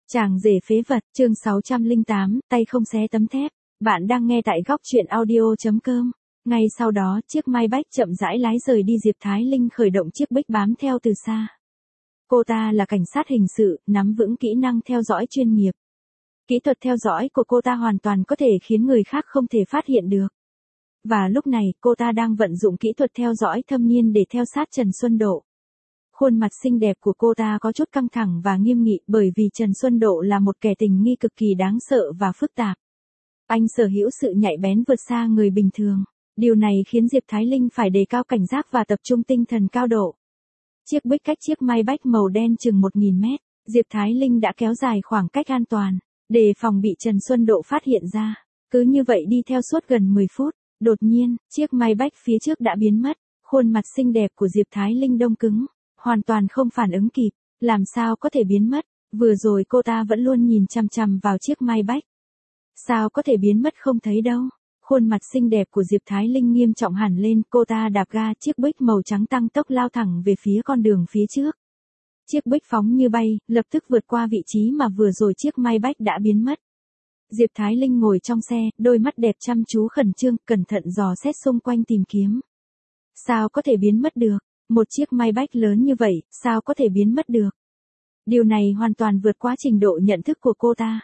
Chàng rể phế vật, chương 608, tay không xé tấm thép. Bạn đang nghe tại góc truyện audio.com. Ngay sau đó, chiếc Maybach chậm rãi lái rời đi. Diệp Thái Linh khởi động chiếc Bích bám theo từ xa. Cô ta là cảnh sát hình sự, nắm vững kỹ năng theo dõi chuyên nghiệp. Kỹ thuật theo dõi của cô ta hoàn toàn có thể khiến người khác không thể phát hiện được. Và lúc này, cô ta đang vận dụng kỹ thuật theo dõi thâm niên để theo sát Trần Xuân Độ. Khuôn mặt xinh đẹp của cô ta có chút căng thẳng và nghiêm nghị bởi vì Trần Xuân Độ là một kẻ tình nghi cực kỳ đáng sợ và phức tạp. Anh sở hữu sự nhạy bén vượt xa người bình thường. Điều này khiến Diệp Thái Linh phải đề cao cảnh giác và tập trung tinh thần cao độ. Chiếc Bích cách chiếc Maybach màu đen chừng 1000 mét, Diệp Thái Linh đã kéo dài khoảng cách an toàn, để phòng bị Trần Xuân Độ phát hiện ra. Cứ như vậy đi theo suốt gần 10 phút, đột nhiên, chiếc Maybach phía trước đã biến mất, khuôn mặt xinh đẹp của Diệp Thái Linh đông cứng. Hoàn toàn không phản ứng kịp, làm sao có thể biến mất, vừa rồi cô ta vẫn luôn nhìn chằm chằm vào chiếc Maybach. Sao có thể biến mất không thấy đâu, khuôn mặt xinh đẹp của Diệp Thái Linh nghiêm trọng hẳn lên, cô ta đạp ga chiếc Bích màu trắng tăng tốc lao thẳng về phía con đường phía trước. Chiếc Bích phóng như bay, lập tức vượt qua vị trí mà vừa rồi chiếc Maybach đã biến mất. Diệp Thái Linh ngồi trong xe, đôi mắt đẹp chăm chú khẩn trương, cẩn thận dò xét xung quanh tìm kiếm. Sao có thể biến mất được? Một chiếc Maybach lớn như vậy, sao có thể biến mất được? Điều này hoàn toàn vượt quá trình độ nhận thức của cô ta.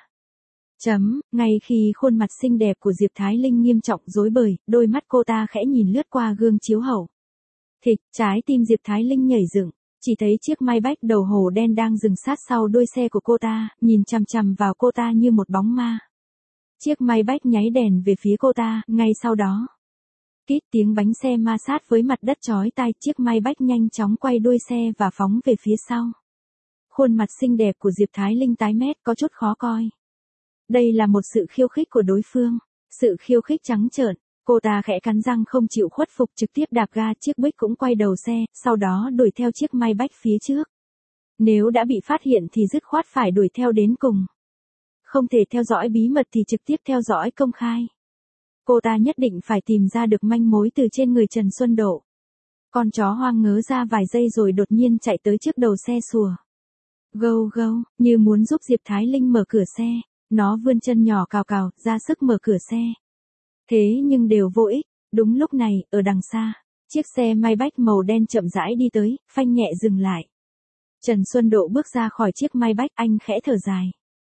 Ngay khi khuôn mặt xinh đẹp của Diệp Thái Linh nghiêm trọng rối bời, đôi mắt cô ta khẽ nhìn lướt qua gương chiếu hậu. Thịch, trái tim Diệp Thái Linh nhảy dựng, chỉ thấy chiếc Maybach đầu hồ đen đang dừng sát sau đuôi xe của cô ta, nhìn chằm chằm vào cô ta như một bóng ma. Chiếc Maybach nháy đèn về phía cô ta, ngay sau đó. Kít tiếng bánh xe ma sát với mặt đất chói tai, chiếc Maybach nhanh chóng quay đuôi xe và phóng về phía sau. Khuôn mặt xinh đẹp của Diệp Thái Linh tái mét có chút khó coi. Đây là một sự khiêu khích của đối phương, sự khiêu khích trắng trợn, cô ta khẽ cắn răng không chịu khuất phục trực tiếp đạp ga chiếc Bích cũng quay đầu xe, sau đó đuổi theo chiếc Maybach phía trước. Nếu đã bị phát hiện thì dứt khoát phải đuổi theo đến cùng. Không thể theo dõi bí mật thì trực tiếp theo dõi công khai. Cô ta nhất định phải tìm ra được manh mối từ trên người Trần Xuân Độ. Con chó hoang ngớ ra vài giây rồi đột nhiên chạy tới trước đầu xe sủa. Gâu gâu, như muốn giúp Diệp Thái Linh mở cửa xe, nó vươn chân nhỏ cào cào, ra sức mở cửa xe. Thế nhưng đều vô ích, đúng lúc này, ở đằng xa, chiếc xe Maybach màu đen chậm rãi đi tới, phanh nhẹ dừng lại. Trần Xuân Độ bước ra khỏi chiếc Maybach, anh khẽ thở dài.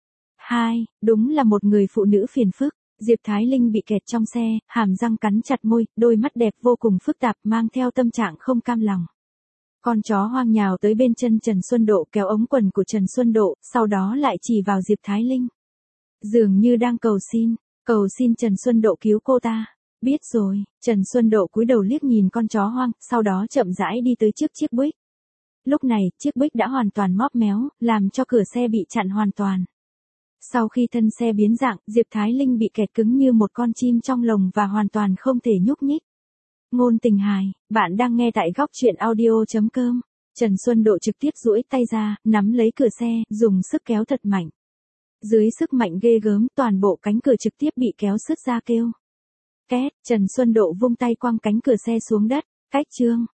Đúng là một người phụ nữ phiền phức. Diệp Thái Linh bị kẹt trong xe, hàm răng cắn chặt môi, đôi mắt đẹp vô cùng phức tạp mang theo tâm trạng không cam lòng. Con chó hoang nhào tới bên chân Trần Xuân Độ kéo ống quần của Trần Xuân Độ, sau đó lại chỉ vào Diệp Thái Linh. Dường như đang cầu xin Trần Xuân Độ cứu cô ta. Biết rồi, Trần Xuân Độ cúi đầu liếc nhìn con chó hoang, sau đó chậm rãi đi tới trước chiếc Bích. Lúc này, chiếc Bích đã hoàn toàn móp méo, làm cho cửa xe bị chặn hoàn toàn. Sau khi thân xe biến dạng, Diệp Thái Linh bị kẹt cứng như một con chim trong lồng và hoàn toàn không thể nhúc nhích. Ngôn tình hài, bạn đang nghe tại góc truyện audio.com. Trần Xuân Độ trực tiếp duỗi tay ra, nắm lấy cửa xe, dùng sức kéo thật mạnh. Dưới sức mạnh ghê gớm, toàn bộ cánh cửa trực tiếp bị kéo sứt ra kêu. Két, Trần Xuân Độ vung tay quăng cánh cửa xe xuống đất, cách chương.